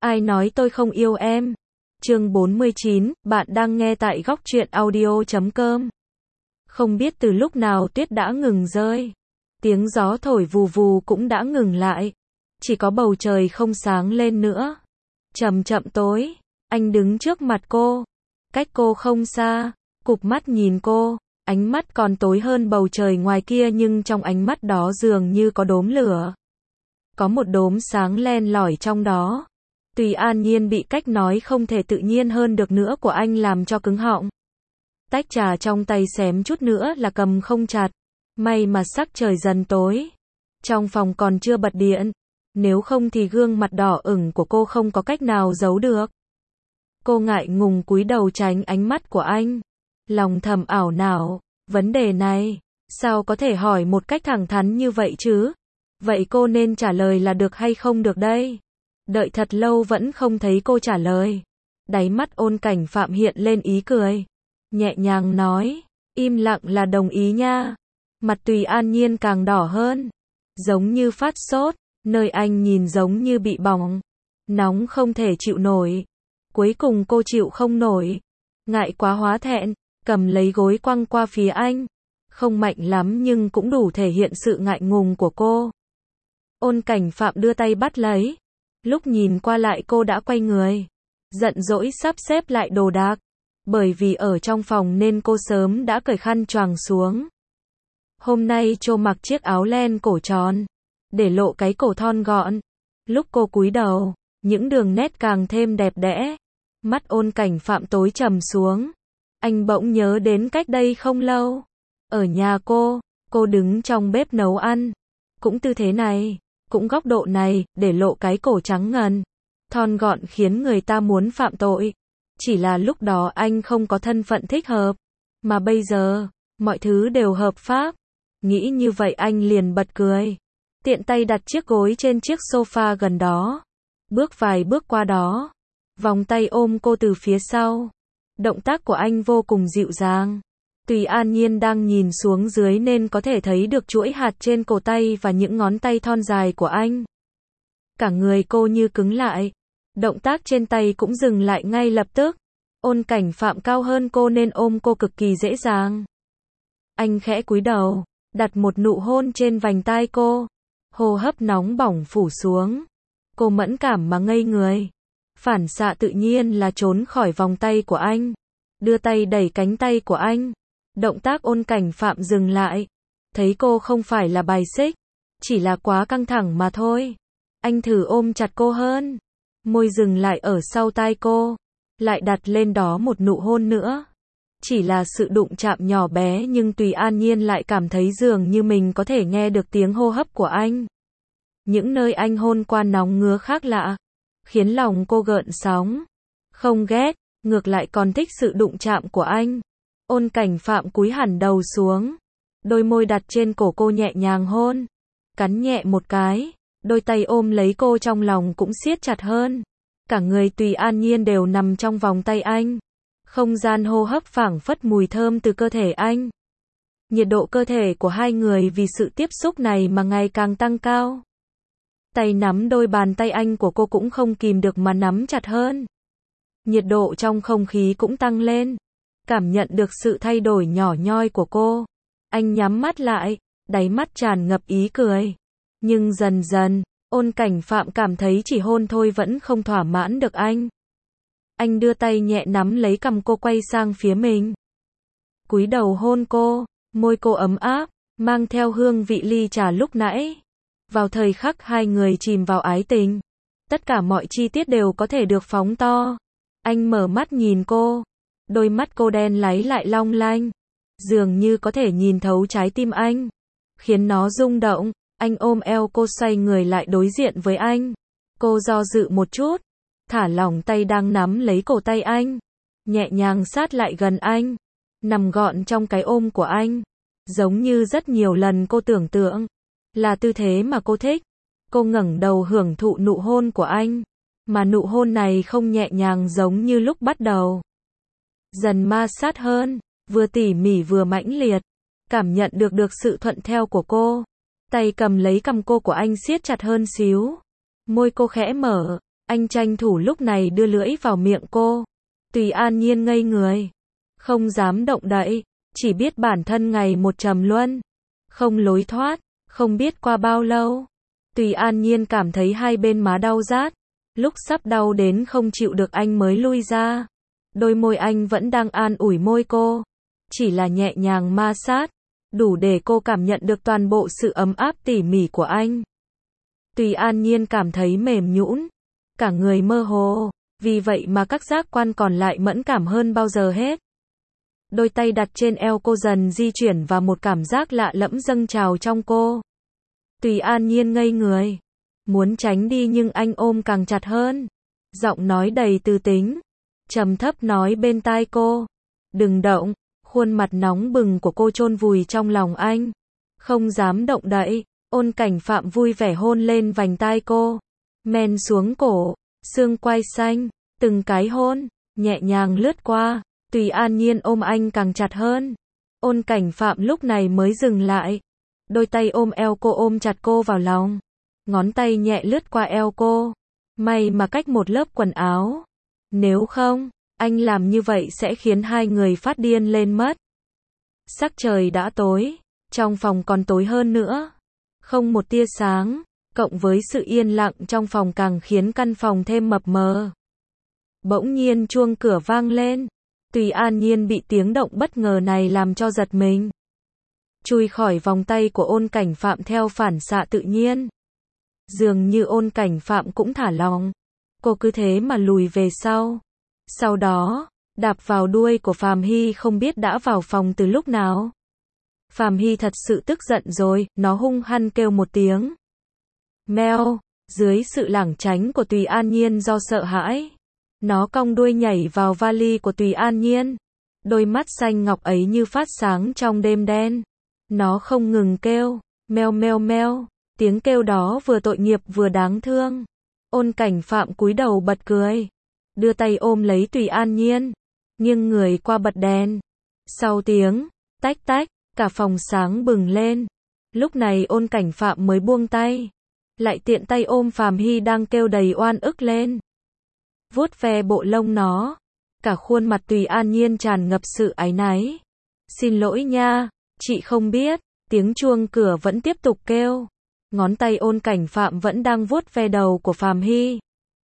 Ai nói tôi không yêu em? Chương 49, bạn đang nghe tại góc truyện audio.com. Không biết từ lúc nào tuyết đã ngừng rơi. Tiếng gió thổi vù vù cũng đã ngừng lại. Chỉ có bầu trời không sáng lên nữa. Chậm chậm tối, anh đứng trước mặt cô. Cách cô không xa, cụp mắt nhìn cô. Ánh mắt còn tối hơn bầu trời ngoài kia, nhưng trong ánh mắt đó dường như có đốm lửa. Có một đốm sáng len lỏi trong đó. Tùy An Nhiên bị cách nói không thể tự nhiên hơn được nữa của anh làm cho cứng họng. Tách trà trong tay xém chút nữa là cầm không chặt. May mà sắc trời dần tối. Trong phòng còn chưa bật điện. Nếu không thì gương mặt đỏ ửng của cô không có cách nào giấu được. Cô ngại ngùng cúi đầu tránh ánh mắt của anh. Lòng thầm ảo não, vấn đề này, sao có thể hỏi một cách thẳng thắn như vậy chứ? Vậy cô nên trả lời là được hay không được đây? Đợi thật lâu vẫn không thấy cô trả lời. Đáy mắt Ôn Cảnh Phạm hiện lên ý cười. Nhẹ nhàng nói, im lặng là đồng ý nha. Mặt Tùy An Nhiên càng đỏ hơn. Giống như phát sốt, nơi anh nhìn giống như bị bỏng. Nóng không thể chịu nổi. Cuối cùng cô chịu không nổi. Ngại quá hóa thẹn, cầm lấy gối quăng qua phía anh. Không mạnh lắm nhưng cũng đủ thể hiện sự ngại ngùng của cô. Ôn Cảnh Phạm đưa tay bắt lấy. Lúc nhìn qua lại cô đã quay người. Giận dỗi sắp xếp lại đồ đạc. Bởi vì ở trong phòng nên cô sớm đã cởi khăn choàng xuống. Hôm nay cô mặc chiếc áo len cổ tròn. Để lộ cái cổ thon gọn. Lúc cô cúi đầu, những đường nét càng thêm đẹp đẽ. Mắt Ôn Cảnh Phạm tối trầm xuống. Anh bỗng nhớ đến cách đây không lâu. Ở nhà cô đứng trong bếp nấu ăn. Cũng tư thế này. Cũng góc độ này, để lộ cái cổ trắng ngần, thon gọn khiến người ta muốn phạm tội. Chỉ là lúc đó anh không có thân phận thích hợp. Mà bây giờ, mọi thứ đều hợp pháp. Nghĩ như vậy anh liền bật cười. Tiện tay đặt chiếc gối trên chiếc sofa gần đó. Bước vài bước qua đó. Vòng tay ôm cô từ phía sau. Động tác của anh vô cùng dịu dàng. Tùy An Nhiên đang nhìn xuống dưới nên có thể thấy được chuỗi hạt trên cổ tay và những ngón tay thon dài của anh. Cả người cô như cứng lại. Động tác trên tay cũng dừng lại ngay lập tức. Ôn Cảnh Phạm cao hơn cô nên ôm cô cực kỳ dễ dàng. Anh khẽ cúi đầu, đặt một nụ hôn trên vành tai cô. Hô hấp nóng bỏng phủ xuống. Cô mẫn cảm mà ngây người. Phản xạ tự nhiên là trốn khỏi vòng tay của anh. Đưa tay đẩy cánh tay của anh. Động tác Ôn Cảnh Phạm dừng lại. Thấy cô không phải là bài xích. Chỉ là quá căng thẳng mà thôi. Anh thử ôm chặt cô hơn. Môi dừng lại ở sau tai cô. Lại đặt lên đó một nụ hôn nữa. Chỉ là sự đụng chạm nhỏ bé nhưng Tùy An Nhiên lại cảm thấy dường như mình có thể nghe được tiếng hô hấp của anh. Những nơi anh hôn qua nóng ngứa khác lạ. Khiến lòng cô gợn sóng. Không ghét, ngược lại còn thích sự đụng chạm của anh. Ôn Cảnh Phạm cúi hẳn đầu xuống. Đôi môi đặt trên cổ cô nhẹ nhàng hôn. Cắn nhẹ một cái. Đôi tay ôm lấy cô trong lòng cũng siết chặt hơn. Cả người Tùy An Nhiên đều nằm trong vòng tay anh. Không gian hô hấp phảng phất mùi thơm từ cơ thể anh. Nhiệt độ cơ thể của hai người vì sự tiếp xúc này mà ngày càng tăng cao. Tay nắm đôi bàn tay anh của cô cũng không kìm được mà nắm chặt hơn. Nhiệt độ trong không khí cũng tăng lên. Cảm nhận được sự thay đổi nhỏ nhoi của cô. Anh nhắm mắt lại, đáy mắt tràn ngập ý cười. Nhưng dần dần, Ôn Cảnh Phạm cảm thấy chỉ hôn thôi vẫn không thỏa mãn được anh. Anh đưa tay nhẹ nắm lấy cằm cô quay sang phía mình. Cúi đầu hôn cô, môi cô ấm áp, mang theo hương vị ly trà lúc nãy. Vào thời khắc hai người chìm vào ái tình. Tất cả mọi chi tiết đều có thể được phóng to. Anh mở mắt nhìn cô. Đôi mắt cô đen láy lại long lanh. Dường như có thể nhìn thấu trái tim anh. Khiến nó rung động. Anh ôm eo cô xoay người lại đối diện với anh. Cô do dự một chút. Thả lỏng tay đang nắm lấy cổ tay anh. Nhẹ nhàng sát lại gần anh. Nằm gọn trong cái ôm của anh. Giống như rất nhiều lần cô tưởng tượng. Là tư thế mà cô thích. Cô ngẩng đầu hưởng thụ nụ hôn của anh. Mà nụ hôn này không nhẹ nhàng giống như lúc bắt đầu. Dần ma sát hơn. Vừa tỉ mỉ vừa mãnh liệt. Cảm nhận được sự thuận theo của cô. Tay cầm lấy cằm cô của anh siết chặt hơn xíu. Môi cô khẽ mở. Anh tranh thủ lúc này đưa lưỡi vào miệng cô. Tùy An Nhiên ngây người. Không dám động đậy. Chỉ biết bản thân ngày một trầm luân. Không lối thoát. Không biết qua bao lâu. Tùy An Nhiên cảm thấy hai bên má đau rát. Lúc sắp đau đến không chịu được anh mới lui ra. Đôi môi anh vẫn đang an ủi môi cô. Chỉ là nhẹ nhàng ma sát. Đủ để cô cảm nhận được toàn bộ sự ấm áp tỉ mỉ của anh. Tùy An Nhiên cảm thấy mềm nhũn. Cả người mơ hồ. Vì vậy mà các giác quan còn lại mẫn cảm hơn bao giờ hết. Đôi tay đặt trên eo cô dần di chuyển và một cảm giác lạ lẫm dâng trào trong cô. Tùy An Nhiên ngây người. Muốn tránh đi nhưng anh ôm càng chặt hơn. Giọng nói đầy tư tính. Trầm thấp nói bên tai cô. Đừng động. Khuôn mặt nóng bừng của cô chôn vùi trong lòng anh. Không dám động đậy. Ôn Cảnh Phạm vui vẻ hôn lên vành tai cô. Men xuống cổ. Xương quai xanh. Từng cái hôn. Nhẹ nhàng lướt qua. Tùy An Nhiên ôm anh càng chặt hơn. Ôn Cảnh Phạm lúc này mới dừng lại. Đôi tay ôm eo cô ôm chặt cô vào lòng. Ngón tay nhẹ lướt qua eo cô. May mà cách một lớp quần áo. Nếu không, anh làm như vậy sẽ khiến hai người phát điên lên mất. Sắc trời đã tối. Trong phòng còn tối hơn nữa. Không một tia sáng. Cộng với sự yên lặng trong phòng càng khiến căn phòng thêm mập mờ. Bỗng nhiên chuông cửa vang lên. Tùy An Nhiên bị tiếng động bất ngờ này làm cho giật mình. Chui khỏi vòng tay của Ôn Cảnh Phạm theo phản xạ tự nhiên. Dường như Ôn Cảnh Phạm cũng thả lỏng. Cô cứ thế mà lùi về sau. Sau đó, đạp vào đuôi của Phàm Hy không biết đã vào phòng từ lúc nào. Phàm Hy thật sự tức giận rồi, nó hung hăng kêu một tiếng. Meo, dưới sự lảng tránh của Tùy An Nhiên do sợ hãi. Nó cong đuôi nhảy vào vali của Tùy An Nhiên. Đôi mắt xanh ngọc ấy như phát sáng trong đêm đen. Nó không ngừng kêu, meo meo meo. Tiếng kêu đó vừa tội nghiệp vừa đáng thương. Ôn Cảnh Phạm cúi đầu bật cười. Đưa tay ôm lấy Tùy An Nhiên. Nghiêng người qua bật đèn. Sau tiếng, tách tách, cả phòng sáng bừng lên. Lúc này Ôn Cảnh Phạm mới buông tay. Lại tiện tay ôm Phàm Hy đang kêu đầy oan ức lên. Vuốt ve bộ lông nó. Cả khuôn mặt Tùy An Nhiên tràn ngập sự áy náy. Xin lỗi nha, chị không biết. Tiếng chuông cửa vẫn tiếp tục kêu. Ngón tay Ôn Cảnh Phạm vẫn đang vuốt ve đầu của Phàm Hy.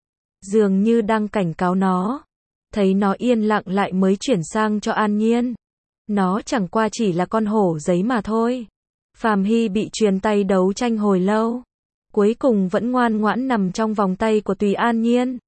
Dường như đang cảnh cáo nó. Thấy nó yên lặng lại mới chuyển sang cho An Nhiên. Nó chẳng qua chỉ là con hổ giấy mà thôi. Phàm Hy bị truyền tay đấu tranh hồi lâu. Cuối cùng vẫn ngoan ngoãn nằm trong vòng tay của Tùy An Nhiên.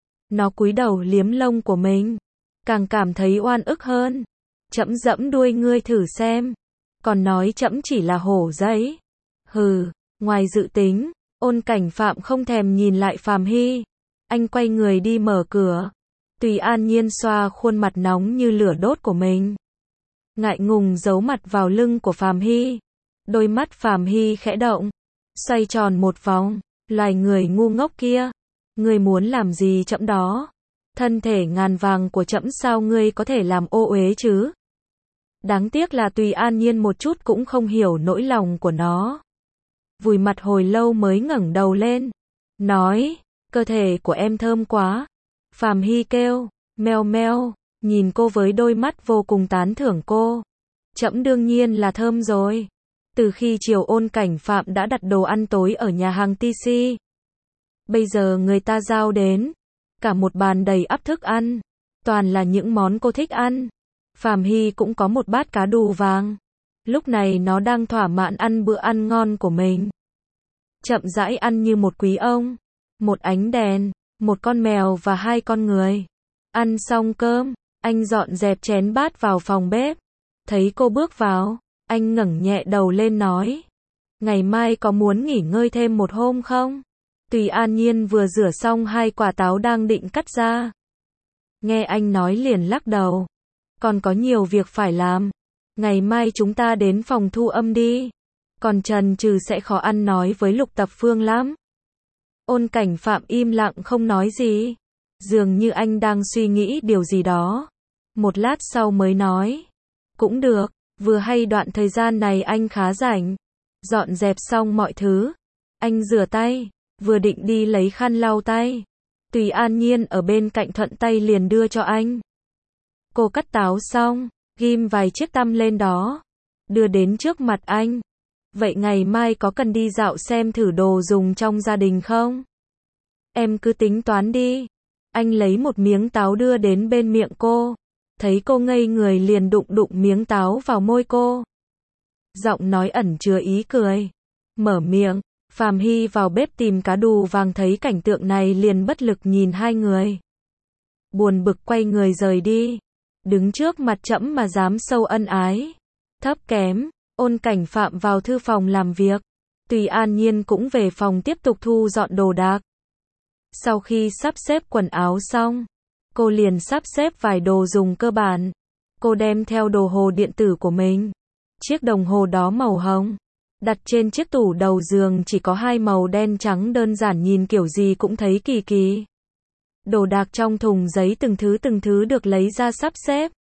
Nó cúi đầu liếm lông của mình. Càng cảm thấy oan ức hơn. Trẫm dẫm đuôi ngươi thử xem. Còn nói trẫm chỉ là hổ giấy. Hừ, ngoài dự tính, Ôn Cảnh Phạm không thèm nhìn lại Phàm Hy. Anh quay người đi mở cửa. Tùy An Nhiên xoa khuôn mặt nóng như lửa đốt của mình. Ngại ngùng giấu mặt vào lưng của Phàm Hy. Đôi mắt Phàm Hy khẽ động. Xoay tròn một vòng. Loài người ngu ngốc kia. Ngươi muốn làm gì trẫm đó? Thân thể ngàn vàng của trẫm sao ngươi có thể làm ô uế chứ? Đáng tiếc là Tùy An Nhiên một chút cũng không hiểu nỗi lòng của nó. Vùi mặt hồi lâu mới ngẩng đầu lên. Nói, cơ thể của em thơm quá. Phàm Hy kêu, meo meo, nhìn cô với đôi mắt vô cùng tán thưởng cô. Trẫm đương nhiên là thơm rồi. Từ khi chiều Ôn Cảnh Phạm đã đặt đồ ăn tối ở nhà hàng TC. Bây giờ người ta giao đến. Cả một bàn đầy ắp thức ăn. Toàn là những món cô thích ăn. Phàm Hy cũng có một bát cá đù vàng. Lúc này nó đang thỏa mãn ăn bữa ăn ngon của mình. Chậm rãi ăn như một quý ông. Một ánh đèn, một con mèo và hai con người. Ăn xong cơm, anh dọn dẹp chén bát vào phòng bếp. Thấy cô bước vào, anh ngẩng nhẹ đầu lên nói. Ngày mai có muốn nghỉ ngơi thêm một hôm không? Tùy An Nhiên vừa rửa xong hai quả táo đang định cắt ra. Nghe anh nói liền lắc đầu. Còn có nhiều việc phải làm. Ngày mai chúng ta đến phòng thu âm đi. Còn Trần Trừ sẽ khó ăn nói với Lục Tập Phương lắm. Ôn Cảnh Phạm im lặng không nói gì. Dường như anh đang suy nghĩ điều gì đó. Một lát sau mới nói. Cũng được, vừa hay đoạn thời gian này anh khá rảnh. Dọn dẹp xong mọi thứ. Anh rửa tay, vừa định đi lấy khăn lau tay. Tùy An Nhiên ở bên cạnh thuận tay liền đưa cho anh. Cô cắt táo xong, ghim vài chiếc tăm lên đó, đưa đến trước mặt anh. Vậy ngày mai có cần đi dạo xem thử đồ dùng trong gia đình không? Em cứ tính toán đi. Anh lấy một miếng táo đưa đến bên miệng cô. Thấy cô ngây người liền đụng đụng miếng táo vào môi cô. Giọng nói ẩn chứa ý cười. Mở miệng, Phàm Hy vào bếp tìm cá đù vàng thấy cảnh tượng này liền bất lực nhìn hai người. Buồn bực quay người rời đi. Đứng trước mặt trẫm mà dám sâu ân ái. Thấp kém, Ôn Cảnh Phạm vào thư phòng làm việc. Tùy An Nhiên cũng về phòng tiếp tục thu dọn đồ đạc. Sau khi sắp xếp quần áo xong, cô liền sắp xếp vài đồ dùng cơ bản. Cô đem theo đồ hồ điện tử của mình. Chiếc đồng hồ đó màu hồng. Đặt trên chiếc tủ đầu giường chỉ có hai màu đen trắng đơn giản nhìn kiểu gì cũng thấy kỳ kỳ. Đồ đạc trong thùng giấy từng thứ được lấy ra sắp xếp.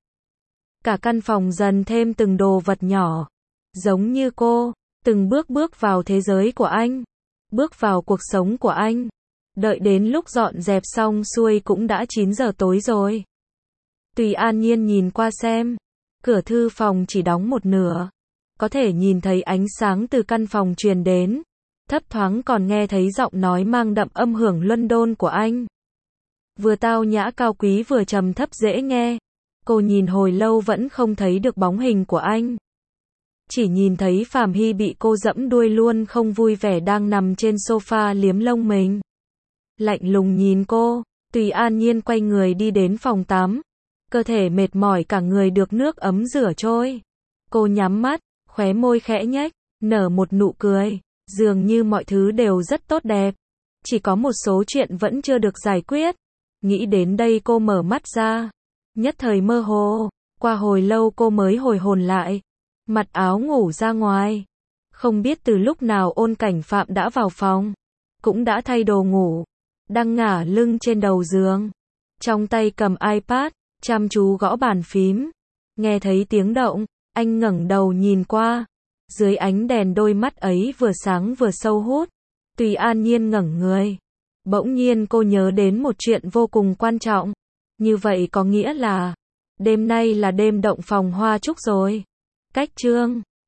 Cả căn phòng dần thêm từng đồ vật nhỏ. Giống như cô, từng bước bước vào thế giới của anh. Bước vào cuộc sống của anh. Đợi đến lúc dọn dẹp xong xuôi cũng đã 9 giờ tối rồi. Tùy An Nhiên nhìn qua xem. Cửa thư phòng chỉ đóng một nửa. Có thể nhìn thấy ánh sáng từ căn phòng truyền đến. Thấp thoáng còn nghe thấy giọng nói mang đậm âm hưởng London của anh. Vừa tao nhã cao quý vừa trầm thấp dễ nghe. Cô nhìn hồi lâu vẫn không thấy được bóng hình của anh. Chỉ nhìn thấy Phàm Hy bị cô dẫm đuôi luôn không vui vẻ đang nằm trên sofa liếm lông mình. Lạnh lùng nhìn cô, Tùy An Nhiên quay người đi đến phòng tắm. Cơ thể mệt mỏi cả người được nước ấm rửa trôi. Cô nhắm mắt, khóe môi khẽ nhếch, nở một nụ cười. Dường như mọi thứ đều rất tốt đẹp. Chỉ có một số chuyện vẫn chưa được giải quyết. Nghĩ đến đây cô mở mắt ra. Nhất thời mơ hồ. Qua hồi lâu cô mới hồi hồn lại. Mặc áo ngủ ra ngoài. Không biết từ lúc nào Ôn Cảnh Phạm đã vào phòng. Cũng đã thay đồ ngủ. Đang ngả lưng trên đầu giường. Trong tay cầm iPad, chăm chú gõ bàn phím. Nghe thấy tiếng động, anh ngẩng đầu nhìn qua. Dưới ánh đèn đôi mắt ấy vừa sáng vừa sâu hút. Tùy An Nhiên ngẩng người. Bỗng nhiên cô nhớ đến một chuyện vô cùng quan trọng. Như vậy có nghĩa là đêm nay là đêm động phòng hoa trúc rồi. Cách chương